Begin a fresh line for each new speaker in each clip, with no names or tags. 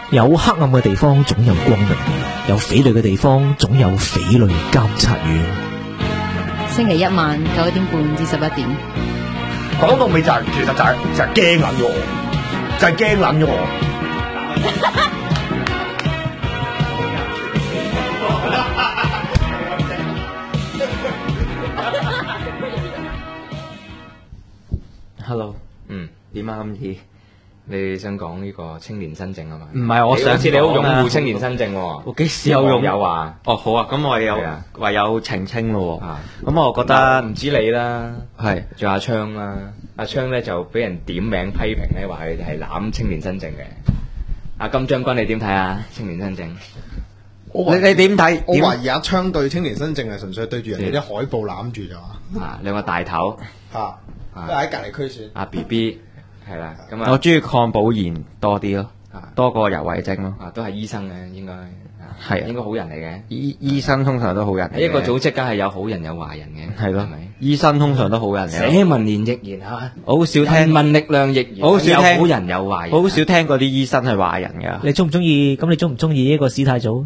有黑暗嘅地方總有光明，有匪類嘅地方總有匪類監察院。
星期一晚9點半至11點。
講到尾就係、其實就係驚撚咗我，就係驚撚咗我。
Hello，點啊？今次你想講呢個青年新政啊嘛？
唔係，我上次
你好擁護青年新政喎。
我幾時有用？
有話
哦，好啊，咁我有唯有澄清咯。咁我覺得
唔止你啦，
係
仲有阿昌啦。阿昌咧就俾人點名批評咧，話佢係攬青年新政嘅。阿金將軍你點睇啊？青年新政？
你點睇？
我懷疑阿昌對青年新政係純粹對住人哋啲海報攬住咋嘛？
兩個大頭
都喺隔離區選。
阿 BB 係啦，咁啊，
我中意鄺寶賢多啲咯，多過游蕙禎咯。
都係醫生嘅，應該
係
應該好人嚟嘅。
醫生通常都好人嚟嘅。
一個組織梗係有好人有壞人嘅，
係咯，
係咪？
醫生通常都好人嚟。
社民連亦然嚇，
好少聽
人民力量亦然，
好少聽
有好人有壞人，
好少聽嗰啲醫生係壞人㗎。
你中唔中意？咁你中唔中意呢個史太祖？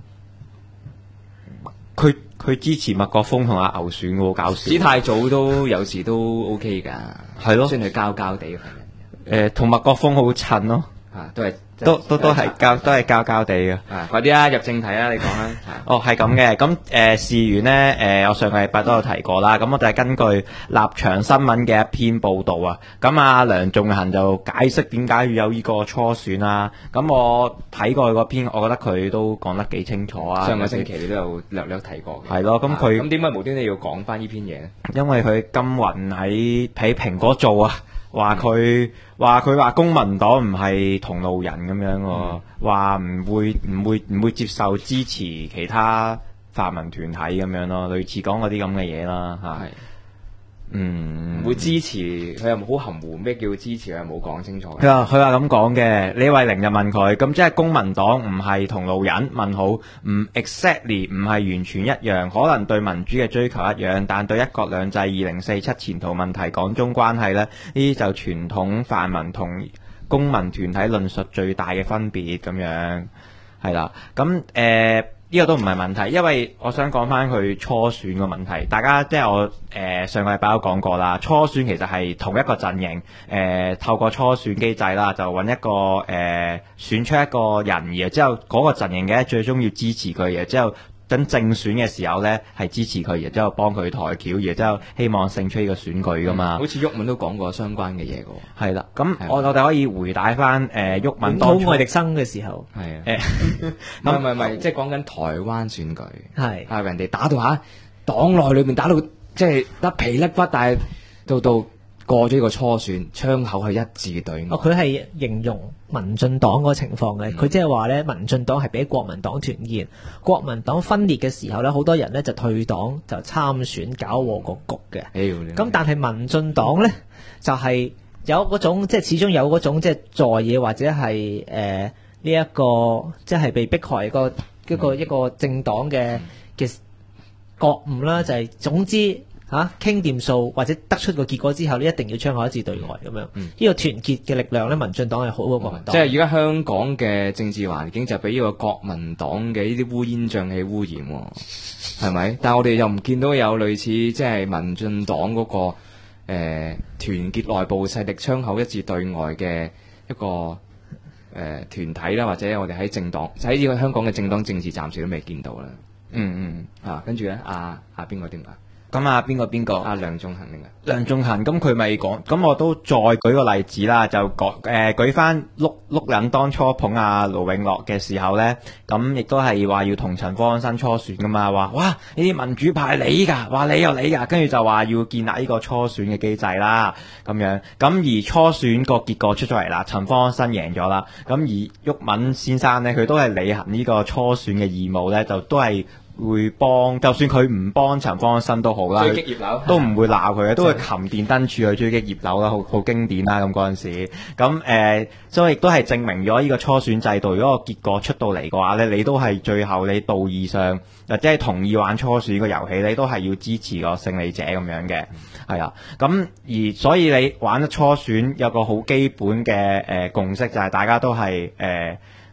佢支持麥國鋒同阿牛選喎，搞笑。
史太祖都有時都 OK 㗎，
係咯，
雖然佢膠膠地嘅份人。
同麥國鋒好襯咯，
都係
都係膠膠地嘅。
快啲啦，入正題啦，你講啦。
哦，係咁嘅。咁事緣呢，我上個禮拜都有提過啦。咁我哋係根據立場新聞嘅一篇報導啊。咁阿梁頌恆就解釋點解要有呢個初選啦。咁我睇過佢嗰篇，我覺得佢都講得幾清楚啊。
上個星期你都有略略提過。
係咯，咁佢
咁點解無端端要講翻呢篇嘢咧？
因為佢金雲喺蘋果做啊。話佢公民黨唔係同路人咁樣喎，話唔會接受支持其他泛民團體咁樣咯，類似講嗰啲咁嘅嘢啦嚇。
唔會支持，佢又好含糊，咩叫支持？佢又冇講清楚。
佢話咁講嘅，李慧玲就問佢，咁即係公民黨唔係同路人？問號唔 exactly 唔係完全一樣，可能對民主嘅追求一樣，但對一國兩制、2047前途問題、港中關係呢啲就傳統泛民同公民團體論述最大嘅分別咁樣，係啦，咁呢個都唔係問題，因為我想講翻佢初選個問題。大家即係我上個禮拜都講過啦，初選其實係同一個陣營透過初選機制啦，就揾一個選出一個人，然之後嗰個陣營嘅最終要支持佢，然之後等正選嘅時候呢係支持佢，然之後幫佢抬轎，然之後希望勝出呢個選舉噶嘛。
好似毓民都講過相關嘅嘢㗎喎。
係啦，咁我哋可以回帶翻毓民當初
本土愛迪生嘅時候，
係唔係，即係講緊台灣選舉，
係
人哋打到嚇黨內裏面打到即係得皮甩骨，但係到過咗呢個初選，窗口係一致對外。
佢係形容民進黨嗰個情況嘅，佢即係話咧，民進黨係俾國民黨團結，國民黨分裂嘅時候咧，好多人咧就退黨就參選，搞禍個局嘅。咁但係民進黨咧就係有嗰種即係始終有嗰種即係在野或者係呢一個即係被迫害一個政黨嘅覺悟啦，就係總之。傾掂數或者得出個結果之後呢，一定要窗口一致對外咁樣。呢個團結嘅力量咧，民進黨係好過國民黨。
即係而家香港嘅政治環境就俾呢個國民黨嘅呢啲烏煙瘴氣污染，係咪？但係我哋又唔見到有類似即係民進黨嗰個團結內部勢力、窗口一致對外嘅一個團體啦，或者我哋喺政黨喺呢個香港嘅政黨政治暫時都未見到啦。跟住咧，邊個點啊？
咁邊個？
梁頌恆定啊？
梁頌恆，咁佢咪講，咁我都再舉個例子啦，就舉翻碌人當初捧阿盧永樂嘅時候呢，咁亦都係話要同陳方安生初選噶嘛，話哇呢啲民主派你㗎，話你又你㗎，跟住就話要建立呢個初選嘅機制啦，咁樣，咁而初選個結果出咗嚟啦，陳方安生贏咗啦，咁而毓民先生呢，佢都係履行呢個初選嘅義務呢，就都係。會幫，就算佢唔幫陳方安生都好啦，
追擊葉劉
都唔會鬧佢嘅，都會擒電燈柱去追擊葉劉啦，好經典啦咁嗰陣時。咁所以亦都係證明咗呢個初選制度，如果個結果出到嚟嘅話咧，你都係最後你道義上或者係同意玩初選個遊戲，你都係要支持個勝利者咁樣嘅，係啦。咁而所以你玩得初選有個好基本嘅共識就係大家都係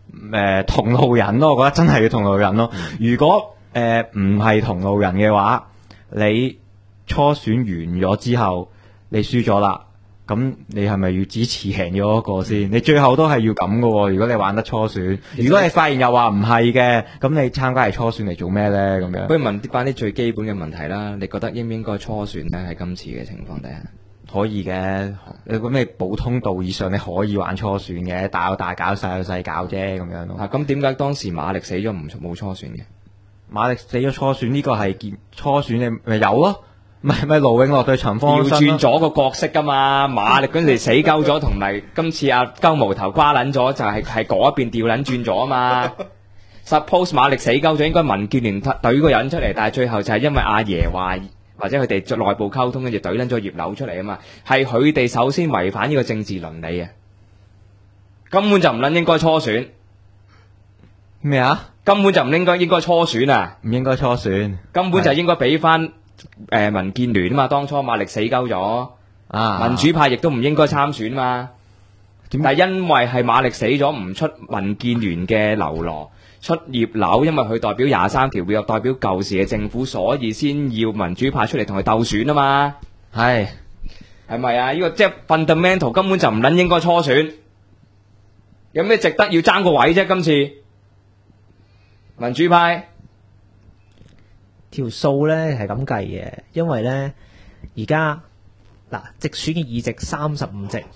同路人咯，我覺得真係要同路人咯。如果唔係同路人嘅話，你初選完咗之後，你輸咗啦，咁你係咪要支持贏咗嗰個先？你最後都係要咁噶喎。如果你玩得初選，如果你發現又話唔係嘅，咁你參加係初選嚟做咩呢？咁樣
不如問翻啲最基本嘅問題啦。你覺得應唔應該初選呢？喺今次嘅情況底下，
可以嘅。咁你普通道以上你可以玩初選嘅，大有大搞，細有細搞啫，咁樣咯。
咁點解當時馬力死咗冇初選嘅？
馬力死咗初選呢個係初選，你咪有咯。咪盧永樂對陳方安生
調轉咗個角色噶嘛，馬力嗰陣時死鳩咗，同埋今次阿鳩毛頭瓜撚咗，就係嗰一邊調撚轉咗啊嘛。Suppose 馬力死鳩咗，應該民建聯隊個人出嚟，但係最後就係因為阿爺話或者佢哋內部溝通，跟住隊撚咗葉劉出嚟啊嘛，係佢哋首先違反呢個政治倫理啊，根本就唔撚應該初選。
咩啊？
根本就唔應該初選啊！
唔應該初選，
根本就應該俾翻民建聯啊嘛。當初馬力死鳩咗，民主派亦都唔應該參選嘛。但係因為係馬力死咗，唔出民建聯嘅劉羅，出葉劉，因為佢代表23條，又代表舊時嘅政府，所以先要民主派出嚟同佢鬥選啊嘛。係咪啊？呢個即係 fundamental 根本就唔撚應該初選。有咩值得要爭個位啫？今次民主派
條數咧係咁計嘅，因為咧而家嗱直選嘅議席35席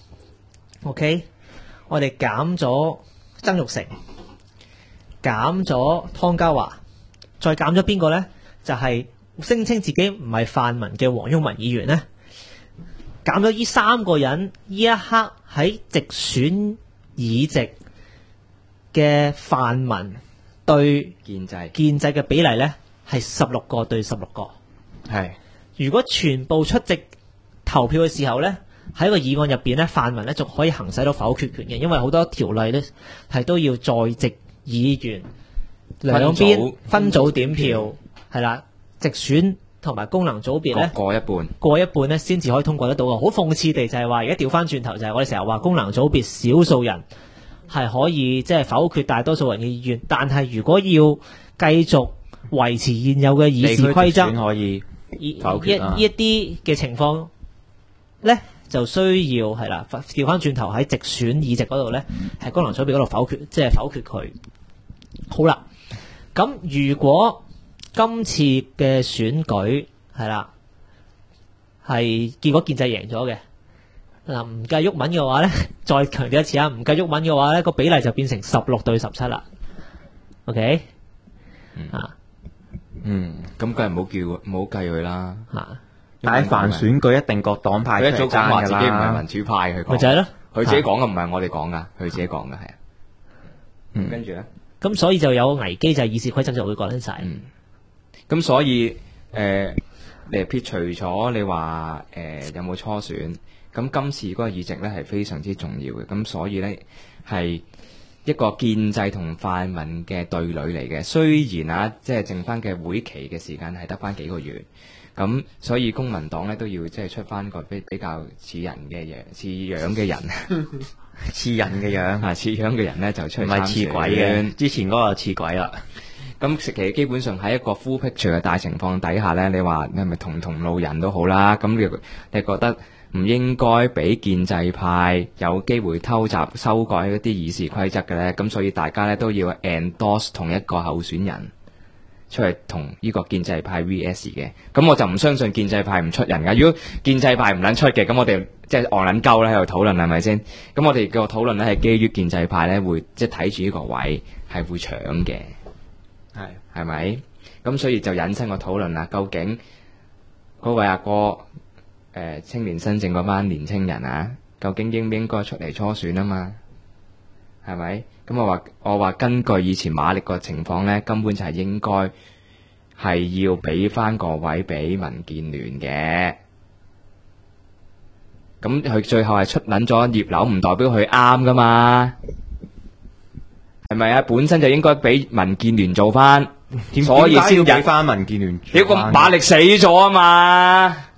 ，OK， 我哋減咗曾鈺成，減咗湯家驊，再減咗邊個咧？就係聲稱自己唔係泛民嘅黃毓民議員咧，減咗呢3個人，呢一刻喺直選議席嘅泛民對建制嘅比例咧係16個對16個。係，如果全部出席投票嘅時候咧，喺個議案入邊咧，泛民咧就可以行使到否決權嘅，因為好多條例咧係都要在席議員兩邊分組點票，係啦，直選同埋功能組別咧過一半咧先至可以通過得到嘅。好諷刺地就係話，而家調翻轉頭就係我哋成日話功能組別少數人係可以即係否決大多數人嘅意願，但係如果要繼續維持現有嘅議事規則，
可以否決
呢一啲嘅情況咧，就需要係啦，調翻轉頭喺直選議席嗰度咧，係功能組別嗰度否決，即係否決佢。好啦，咁如果今次嘅選舉係啦，係結果建制贏咗嘅。嗱，唔計毓民嘅話咧，再強調一次啊，唔計毓民嘅話咧，個比例就變成16對17啦。OK，
咁梗係唔好計佢啦。
但係凡選舉一定各黨派
佢一早講話自己唔係民主派，佢講
咪就係咯，
佢自己講嘅唔係我哋講噶，佢自己講嘅係啊。跟住咧，
咁所以就有危機，就係議事規則就會改得晒。
咁所以你撇除咗你話有冇初選？咁今次嗰個議席咧係非常之重要嘅，咁所以咧係一個建制同泛民嘅對壘嚟嘅。雖然即係剩翻嘅會期嘅時間係得翻幾個月，咁所以公民黨咧都要即係出翻個比較似人嘅嘢，似樣嘅人，
似人嘅樣
似樣嘅人咧就出嚟參選。
唔係似鬼嘅，之前嗰個似鬼啦。
咁其實基本上喺一個 full picture 嘅大情況底下咧，你話你係咪同路人都好啦，咁你覺得唔應該俾建制派有機會偷襲修改一啲議事規則嘅呢？咁所以大家呢都要 endorse 同一個候選人出嚟同呢個建制派 VS 嘅。咁我就唔相信建制派唔出人噶。如果建制派唔撚出嘅，咁我哋即係戇撚鳩咧喺度討論係咪先？咁我哋個討論呢係基於建制派呢會即係睇住呢個位係會搶嘅，係咪？咁所以就引申個討論啦。究竟嗰位阿哥？青年新政嗰班年青人究竟應唔應該出嚟初選啊嘛？係咪？咁我話根據以前馬力個情況呢，根本就係應該係要俾翻個位俾民建聯嘅。咁佢最後係出捻咗葉劉，唔代表佢啱噶嘛？係咪啊？本身就應該俾民建聯做翻，所以先引翻
民建聯。
屌個馬力死咗啊嘛！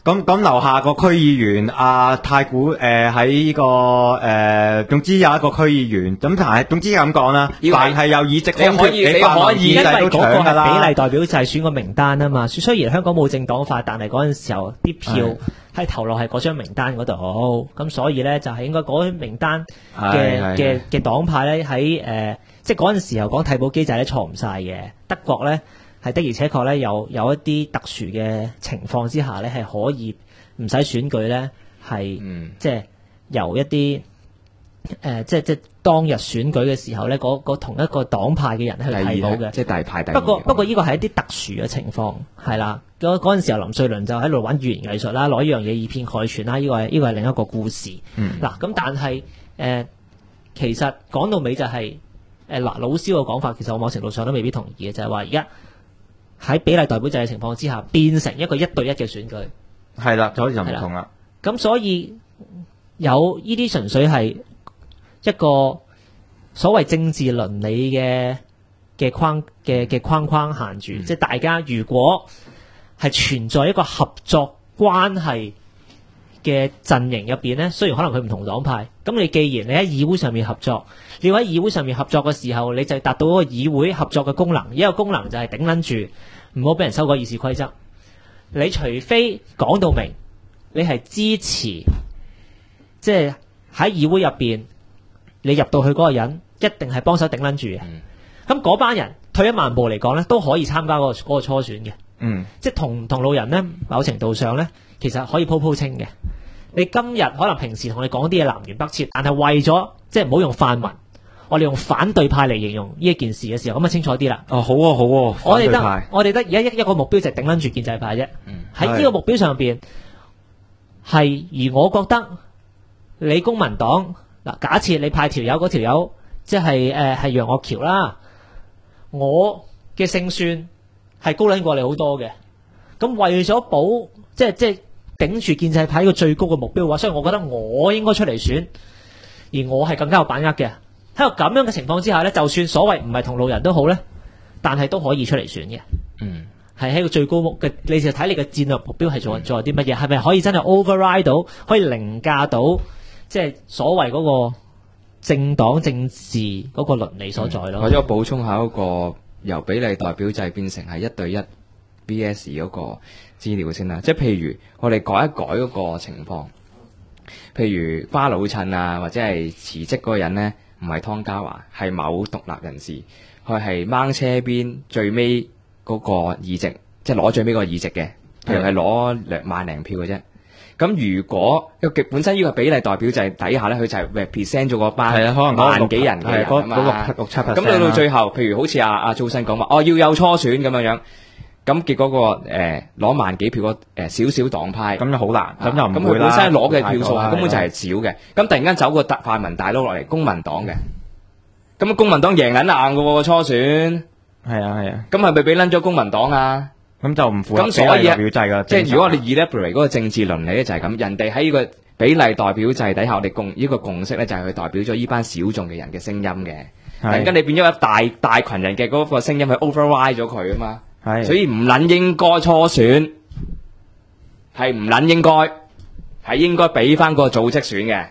咁樓下個區議員太古喺呢個總之有一個區議員咁，但係總之咁講啦，凡係有議席空缺，你可以
因為嗰個
搶㗎啦。
係比例代表制選個名單啊嘛。雖然香港冇政黨法，但係嗰陣時候啲票係投落係嗰張名單嗰度，咁所以咧就係應該嗰張名單嘅黨派咧喺即係嗰陣時候講替補機制咧錯唔晒嘅。德國咧係的而且確咧有一啲特殊嘅情況之下咧係可以唔使選舉咧係即係由一啲即係當日選舉嘅時候咧嗰同一個黨派嘅人去替補嘅，
即係大派第二。
不過呢個係一啲特殊嘅情況係啦。嗰陣時候林瑞麟就喺度玩語言藝術啦，攞呢樣嘢以偏概全啦。呢個係另一個故事。嗱咁但係其實講到尾就係老蕭嘅講法，其實我某程度上都未必同意嘅，就係話而家喺比例代表制嘅情況之下，變成一個1對1嘅選舉，
係啦，就好似就唔同啦。
咁所以有呢啲純粹係一個所謂政治倫理嘅框框限住，即係大家如果係存在一個合作關係嘅陣營入邊咧，雖然可能佢唔同黨派，咁你既然你喺議會上面合作，你要喺議會上面合作嘅時候，你就達到嗰個議會合作嘅功能。呢個功能就係頂撚住，唔好俾人修改議事規則。你除非講到明，你係支持，即係喺議會入邊，你入到去嗰個人一定係幫手頂撚住嘅。咁嗰班人退一萬步嚟講咧，都可以參加嗰個初選嘅。即係同路人咧，某程度上咧，其實可以鋪清嘅。你今日可能平時同你講啲嘢南轅北轍，但係為咗即係唔好用泛民，我哋用反對派嚟形容呢一件事嘅時候，咁啊清楚啲啦。
好啊，
我哋得而家一個目標就係頂撚住建制派啫。喺呢個目標上邊係，而我覺得你公民黨嗱，假設你派條友嗰條友，即係係楊岳橋啦，我嘅勝算係高撚過你好多嘅。咁為咗保即係頂住建制派呢個最高嘅目標嘅話，所以我覺得我應該出嚟選，而我係更加有把握嘅。喺個咁樣嘅情況之下咧，就算所謂唔係同路人都好咧，但係都可以出嚟選嘅。係喺個最高目嘅，你就睇你嘅戰略目標係做啲乜嘢，係咪可以真係 override 到，可以凌駕到，即係所謂嗰個政黨政治嗰個倫理所在咯。
或者我補充下嗰個由比例代表制變成係1對1 VS 嗰個資料先啦，即係譬如我哋改一改嗰個情況，譬如花老襯啊，或者係辭職嗰個人呢，唔係湯家驊，係某獨立人士，佢係掹車邊最尾嗰個議席，即係攞最尾嗰個議席嘅，譬如係攞2萬零票嘅啫。咁如果本身呢個比例代表制底下咧，佢就係 represent 咗嗰班可能萬幾人嘅人啊嘛，
六七 percent。
咁到最後，譬如好似阿祖新講話，要有初選咁樣樣，咁結果個攞萬幾票個少少黨派，
咁就好難，咁就唔會啦。
咁佢本身攞嘅票數根本就係少嘅，咁突然間走個泛民大佬落嚟，公民黨嘅，咁公民黨贏撚硬嘅喎初選，
係啊，
咁係咪俾撚咗公民黨啊？
咁就唔符合比例代表制㗎。
即係如果我哋 elaborate 嗰個政治倫理咧就係咁，人哋喺呢個比例代表制底下，我哋呢個共識咧就係佢代表咗呢班小眾嘅人嘅聲音嘅。突然間你變咗一大群人嘅嗰個聲音去 override 咗佢啊嘛，所以唔撚應該初選，係唔撚應該，係應該俾翻個組織選嘅。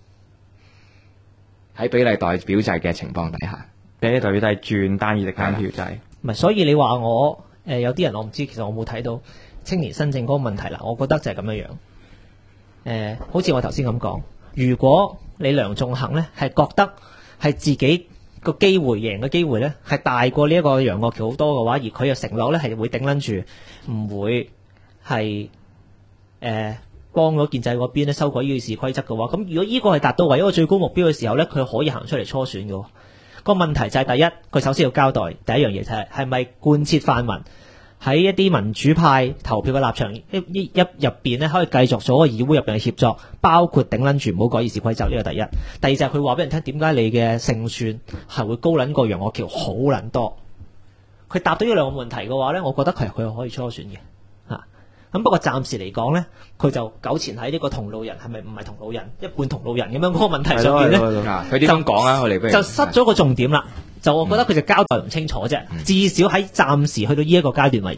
喺比例代表制嘅情況底下，
比例代表制轉單議席單票制。
唔係，所以你話我有啲人我唔知，其實我冇睇到青年新政嗰個問題啦。我覺得就係咁樣樣。好似我頭先咁講，如果你梁頌恆咧係覺得係自己個機會贏嘅機會咧係大過呢一個楊岳橋好多嘅話，而佢又承諾咧係會頂撚住，唔會係幫咗建制嗰邊咧修改議事規則嘅話，咁如果呢個係達到為一個最高目標嘅時候咧，佢可以行出嚟初選嘅。個問題就係第一，佢首先要交代第一樣嘢就係咪貫徹泛民喺一啲民主派投票嘅立場入邊咧，可以繼續做個議會入邊嘅協作，包括頂撚住唔好改議事規則，呢個第一。第二就係佢話俾人聽點解你嘅勝算係會高撚過楊岳橋好撚多。佢答到呢兩個問題嘅話咧，我覺得佢可以初選嘅。咁不過暫時嚟講咧，佢就糾纏喺呢個同路人係咪唔係同路人，一半同路人咁樣嗰個問題上邊咧，
佢點樣講啊？我哋不如
就失咗個重點啦。就我覺得佢就交代唔清楚啫，至少喺暫時去到呢一個階段為止。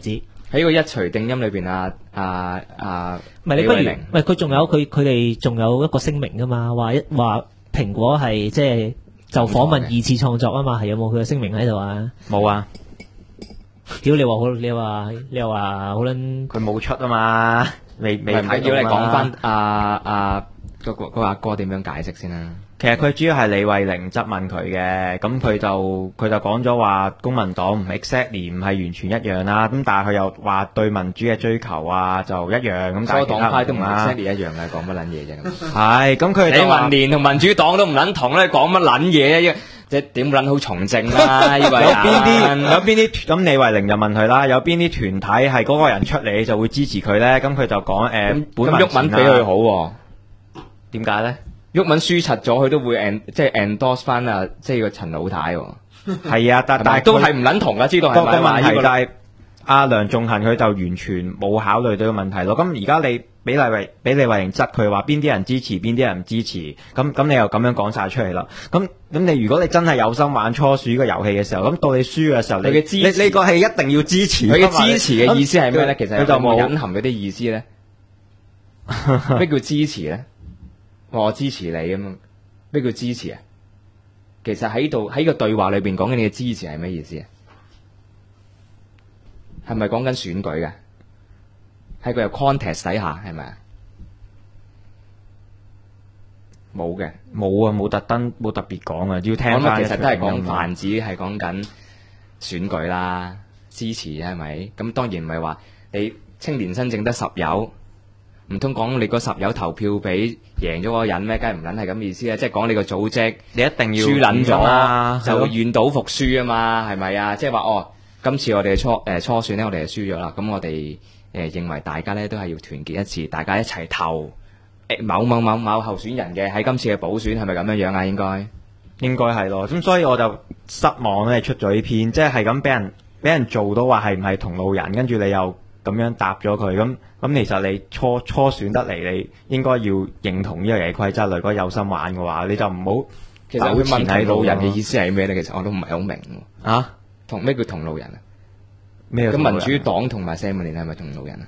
喺個一錘定音裏邊
唔係你不如
李慧玲
唔係佢仲有佢哋仲有一個聲明噶嘛，話蘋果係即係就訪問二次創作啊嘛，係有冇佢嘅聲明喺度啊？
冇啊，
屌你話好，你話好撚
佢冇出啊嘛，未
唔係
睇
叫你
到嘛
講翻嗰個阿哥點樣解釋先啦。
其實佢主要係李慧玲質問佢嘅，咁佢就講咗話公民黨唔 exactly 唔係完全一樣啦，咁但係佢又話對民主嘅追求啊就一樣，咁但係
所有黨派都唔
啦
exactly 一樣嘅，講乜撚嘢啫？咁
係，咁佢
你
就話
民聯同民主黨都唔撚同咧，講乜撚嘢？即係點撚好從政啦？呢位
有邊啲咁李慧玲就問佢啦，有邊啲團體係嗰個人出嚟就會支持佢咧？咁佢就講本
咁鬱文比佢好喎。
點解咧？
鬱文輸柒咗，佢都會即係 endorse 翻即係個陳老太喎。
係啊，但係
都係唔撚同噶，知道係咪？
個問題就係阿梁頌恆佢就完全冇考慮到個問題咯。咁而家你俾李慧玲質佢話邊啲人支持，邊啲人唔支持，咁你又咁樣講晒出嚟啦。咁你如果你真係有心玩初選個遊戲嘅時候，咁到你輸嘅時候，你個係一定要支持。
佢嘅支持嘅意思係咩咧？其實
佢就冇
隱含嗰啲意思咧。咩叫支持咧？我支持你咁樣，咩叫支持啊？其實喺個對話裏邊講緊你嘅支持係咩意思啊？係咪講緊選舉嘅？喺個 contest 底下係咪啊？冇嘅，
冇啊，冇特別講啊，要聽
咁
翻。
其實都係講泛指，係講緊選舉啦，支持係咪？咁當然唔係話你青年新政得10友。唔通講你嗰10友投票俾贏咗嗰個人咩？梗係唔撚係咁意思啊！即係講你個組織，
你一定要
輸撚咗就
會
願賭服輸啊嘛，係咪啊？即係話今次我哋初選咧，我哋就輸咗啦。咁我哋認為大家咧都係要團結一致，大家一齊投某候選人嘅喺今次嘅補選係咪咁樣樣啊？應該係咯。咁所以我就失望咧，出咗呢篇，即係咁俾人做到話係唔係同路人，跟住你又咁樣答咗佢，咁其實你初選得嚟，你應該要認同呢個遊戲規則。如果有心玩嘅話，你就唔好。其實會問同路人嘅意思係咩咧？其實我都唔係好明啊。咩叫同路人啊？咩？咁民主黨同埋社民連係咪同路人啊？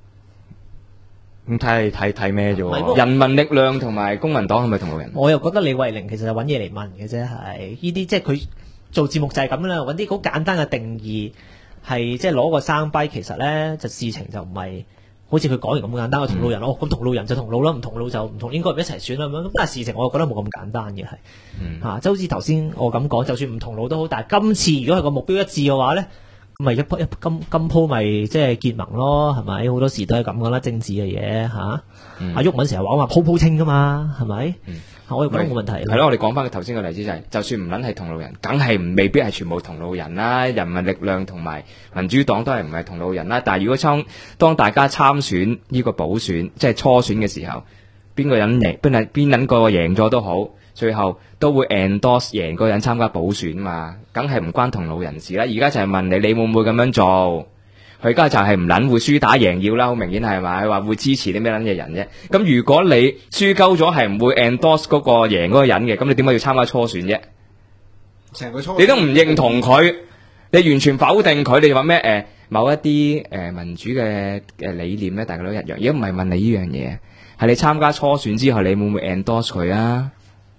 咁睇你睇咩啫喎？人民力量同埋公民黨係咪同路人？
我又覺得李慧玲其實係揾嘢嚟問嘅啫，係呢啲即係佢做節目就係咁啦，揾啲好簡單嘅定義。係即係攞個生掰，其實咧就事情就唔係好似佢講完咁簡單。同路人咁同路人就同路啦，唔同路就唔同，應該唔一齊選啦咁。但係事情我覺得冇咁簡單嘅係，即係好似頭先我咁講，就算唔同路都好，但係今次如果係個目標一致嘅話咧，咁咪今鋪咪即係結盟咯，係咪？好多時都係咁噶啦，政治嘅嘢嚇。阿毓民成日話鋪清噶嘛，係咪？我又覺得冇問題。係咯，我哋講翻佢頭先個例子就係，就算唔撚係同路人，梗係未必係全部同路人啦。人民力量同埋民主黨都係唔係同路人啦。但係如果當大家參選呢個補選，即係初選嘅時候，邊個人贏，邊撚個贏咗都好，最後都會 endorse 贏嗰個人參加補選嘛，梗係唔關同路人事啦。而家就係問你會唔會咁樣做？佢而家就係唔撚會輸打贏要啦，好明顯係咪？佢話會支持啲咩撚嘢人啫？咁如果你輸鳩咗係唔會 endorse 嗰個贏嗰個人嘅，咁你點解要參加初選啫？
成個初選
你都唔認同佢，你完全否定佢，你話咩？某一啲民主嘅理念咧，大家都一樣。而家唔係問你呢樣嘢，係你參加初選之後，你會唔會 endorse 佢啊？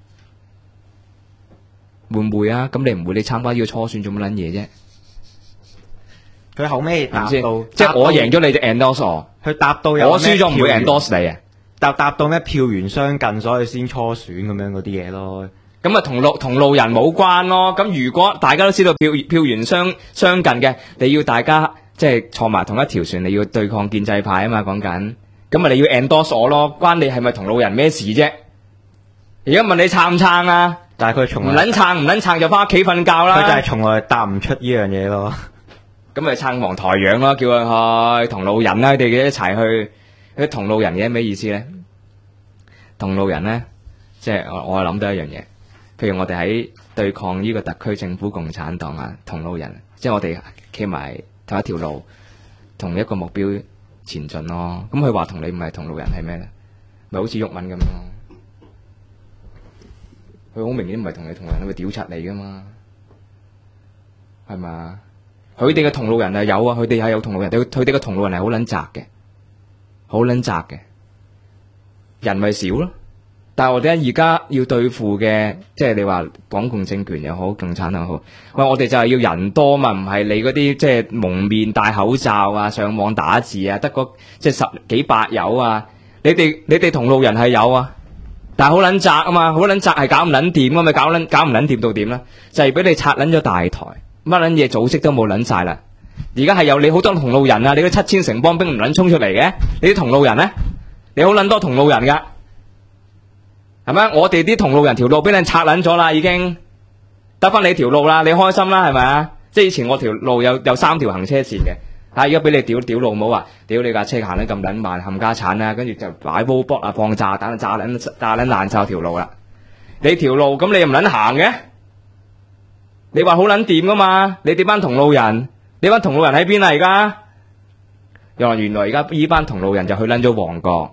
會唔會啊？咁你唔會，你參加呢個初選做乜撚嘢啫？
佢後尾答到，
即係我贏咗你就 endorse 我，
佢答到有
我輸咗唔會 endorse 你啊？
答到咩票源相近，所以先初選咁樣嗰啲嘢咯。
咁啊同路人冇關咯。咁如果大家都知道票源相近嘅，你要大家即係坐埋同一條船，你要對抗建制派啊嘛，講緊。咁啊你要 endorse 我咯，關你係咪同路人咩事啫？而家問你撐唔撐啊？
但係佢從來
唔撚撐就翻屋企瞓覺啦。
佢就係從來答唔出呢樣嘢咯。
咁咪撐黃台仰咯，叫佢去同路人啦，佢哋一齊去。啲同路人嘅咩意思咧？同路人咧，即係我係諗到一樣嘢，譬如我哋喺對抗呢個特區政府共產黨啊，同路人，即係我哋企埋同一條路，同一個目標前進咯。咁佢話同你唔係同路人係咩咧？咪好似毓民咁咯，佢好明顯唔係同你同路人，佢屌柒你噶嘛，係嘛？ 佢哋嘅同路人係有啊，佢哋係有同路人，佢哋嘅同路人係好撚窄嘅，好撚窄嘅，人咪少咯。但係我哋而家要對付嘅，即係你話港共政權又好，共產又好，喂，我哋就係要人多嘛，唔係你嗰啲即係蒙面戴口罩啊，上網打字啊，得個即係十幾百友啊。你哋同路人係有啊，但係好撚窄啊嘛，好撚窄係搞唔撚掂㗎嘛，搞唔撚掂到點咧？就係俾你拆撚咗大台，乜撚嘢組織都冇撚晒啦。而家係有你好多同路人啊，你嗰7000城邦兵唔撚衝出嚟嘅，你啲同路人咧，你好撚多同路人㗎。係咪？我哋啲同路人條路俾你拆撚咗啦，已經得翻你條路啦，你開心啦，係咪啊？即係以前我條路有3條行車線嘅，而家俾你屌老母啊！屌你架車行得咁撚慢，冚家產啦，跟住就擺煲卜啊，放炸彈，炸撚爛晒條路啦。你條路咁你又唔撚行嘅？你話好撚掂噶嘛？你哋班同路人，你班同路人喺邊啊？而家原來而家呢班同路人就去撚咗旺角。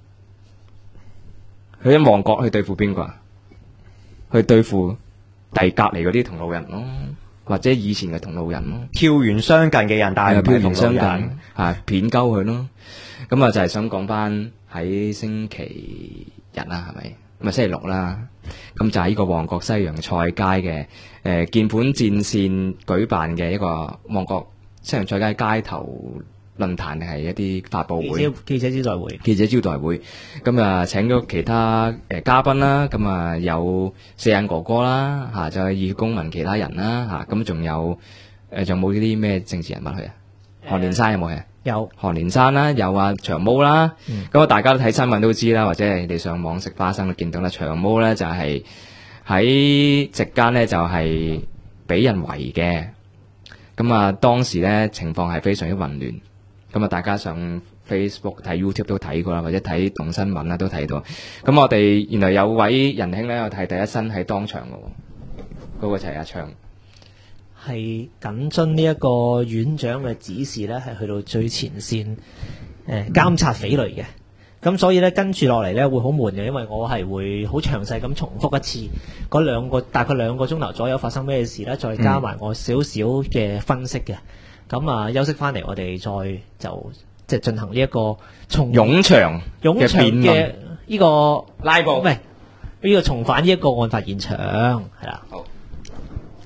去咗旺角去對付邊個啊？去對付第隔離嗰啲同路人咯，或者以前嘅同路人咯，
票源相近嘅人，但係
票源相近，係騙鳩佢咯。咁啊就係想講翻喺星期日啦，係咪？咁啊星期六啦。咁就係呢個旺角西洋菜街嘅鍵盤戰線舉辦嘅一個旺角西洋菜街街頭論壇係一啲發佈會，
記者招待會，
咁啊請咗其他嘉賓啦，咁啊有四眼哥哥啦，嚇就係熱血公民其他人啦，嚇咁仲有仲冇啲咩政治人物去啊？韓連山有冇去啊？
有
韓連山啦，有啊長毛啦，咁啊大家都睇新聞都知啦，或者你哋上網食花生都見到啦，長毛咧就係喺席間咧就係俾人圍嘅，咁啊當時咧情況係非常之混亂。咁啊，大家上 Facebook 睇 YouTube 都睇過啦，或者睇動新聞啦都睇到。咁我哋原來有位仁兄咧，我睇第一身喺當場嘅，嗰個就係阿昌，
係緊遵呢一個院長嘅指示咧，係去到最前線監察匪類嘅。咁所以咧跟住落嚟咧會好悶嘅，因為我係會好詳細咁重複一次嗰大概2個鐘頭左右發生咩事咧，再加埋我少少嘅分析嘅。咁啊，休息翻嚟，我哋再即係進行呢一個
冗長
嘅呢個
拉布，
唔係呢個重返呢一個案發現場，係啦。
好。